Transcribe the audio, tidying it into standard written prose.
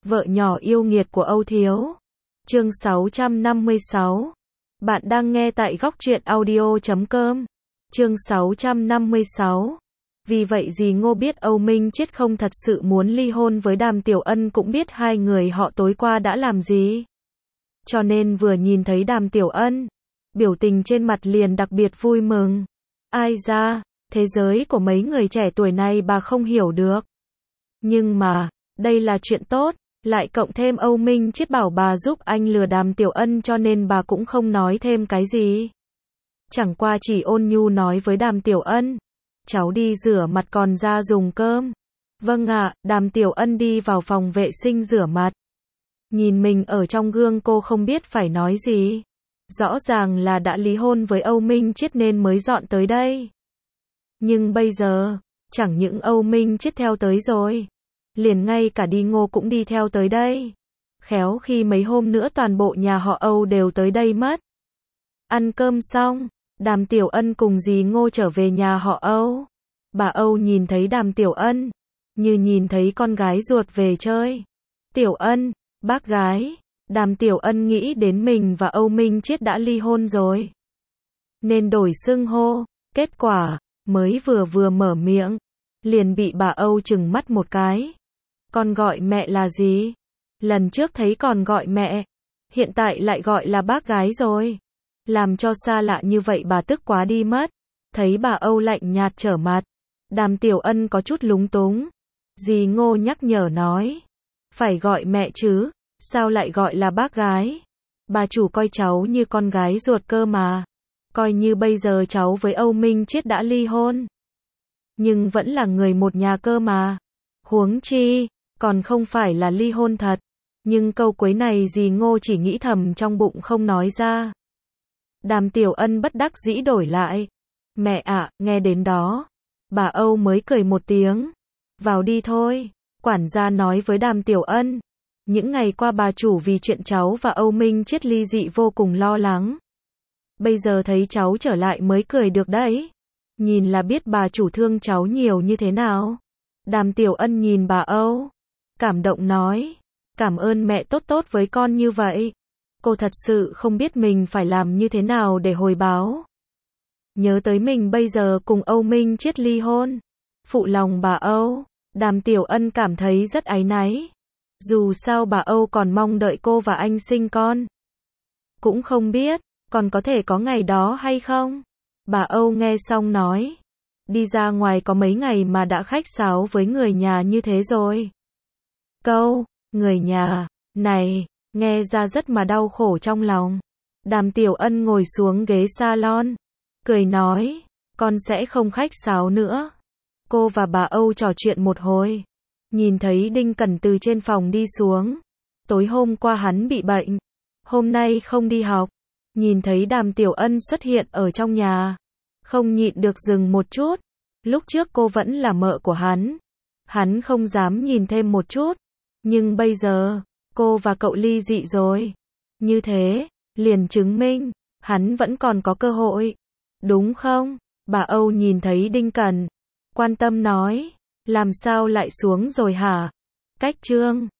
Vợ nhỏ yêu nghiệt của Âu Thiếu. Chương 656. Bạn đang nghe tại góc truyện audio.com. Chương 656. Vì vậy dì Ngô biết Âu Minh Chiết không thật sự muốn ly hôn với Đàm Tiểu Ân, cũng biết hai người họ tối qua đã làm gì. Cho nên vừa nhìn thấy Đàm Tiểu Ân, biểu tình trên mặt liền đặc biệt vui mừng. Ai ra, thế giới của mấy người trẻ tuổi này bà không hiểu được. Nhưng mà, đây là chuyện tốt, lại cộng thêm Âu Minh Chiết bảo bà giúp anh lừa Đàm Tiểu Ân, cho nên bà cũng không nói thêm cái gì. Chẳng qua chỉ ôn nhu nói với Đàm Tiểu Ân, cháu đi rửa mặt còn ra dùng cơm. Vâng ạ. Đàm Tiểu Ân đi vào phòng vệ sinh rửa mặt. Nhìn mình ở trong gương cô không biết phải nói gì. Rõ ràng là đã ly hôn với Âu Minh Chiết nên mới dọn tới đây. Nhưng bây giờ, chẳng những Âu Minh Chiết theo tới rồi, liền ngay cả Đi Ngô cũng đi theo tới đây. Khéo khi mấy hôm nữa toàn bộ nhà họ Âu đều tới đây mất. Ăn cơm xong, Đàm Tiểu Ân cùng dì Ngô trở về nhà họ Âu. Bà Âu nhìn thấy Đàm Tiểu Ân, như nhìn thấy con gái ruột về chơi. Tiểu Ân, bác gái. Đàm Tiểu Ân nghĩ đến mình và Âu Minh Chiết đã ly hôn rồi, nên đổi xưng hô. Kết quả, mới vừa mở miệng, liền bị bà Âu trừng mắt một cái. Con gọi mẹ là gì? Lần trước thấy còn gọi mẹ, hiện tại lại gọi là bác gái rồi. Làm cho xa lạ như vậy bà tức quá đi mất. Thấy bà Âu lạnh nhạt trở mặt, Đàm Tiểu Ân có chút lúng túng. Dì Ngô nhắc nhở nói, phải gọi mẹ chứ, sao lại gọi là bác gái? Bà chủ coi cháu như con gái ruột cơ mà. Coi như bây giờ cháu với Âu Minh Chiết đã ly hôn, nhưng vẫn là người một nhà cơ mà. Huống chi, còn không phải là ly hôn thật. Nhưng câu cuối này dì Ngô chỉ nghĩ thầm trong bụng không nói ra. Đàm Tiểu Ân bất đắc dĩ đổi lại. Mẹ ạ, nghe đến đó, bà Âu mới cười một tiếng. Vào đi thôi. Quản gia nói với Đàm Tiểu Ân. Những ngày qua bà chủ vì chuyện cháu và Âu Minh Chiết ly dị vô cùng lo lắng. Bây giờ thấy cháu trở lại mới cười được đấy. Nhìn là biết bà chủ thương cháu nhiều như thế nào. Đàm Tiểu Ân nhìn bà Âu, cảm động nói, cảm ơn mẹ tốt tốt với con như vậy. Cô thật sự không biết mình phải làm như thế nào để hồi báo. Nhớ tới mình bây giờ cùng Âu Minh Chiết ly hôn, phụ lòng bà Âu, Đàm Tiểu Ân cảm thấy rất áy náy. Dù sao bà Âu còn mong đợi cô và anh sinh con. Cũng không biết, còn có thể có ngày đó hay không? Bà Âu nghe xong nói, đi ra ngoài có mấy ngày mà đã khách sáo với người nhà như thế rồi. Câu, người nhà, này, nghe ra rất mà đau khổ trong lòng. Đàm Tiểu Ân ngồi xuống ghế salon, cười nói, con sẽ không khách sáo nữa. Cô và bà Âu trò chuyện một hồi. Nhìn thấy Đinh Cẩn từ trên phòng đi xuống. Tối hôm qua hắn bị bệnh, hôm nay không đi học. Nhìn thấy Đàm Tiểu Ân xuất hiện ở trong nhà, không nhịn được dừng một chút. Lúc trước cô vẫn là mợ của hắn không dám nhìn thêm một chút. Nhưng bây giờ, cô và cậu ly dị rồi. Như thế, liền chứng minh, hắn vẫn còn có cơ hội. Đúng không? Bà Âu nhìn thấy Đinh Cẩn, quan tâm nói, làm sao lại xuống rồi hả? Cách Trương,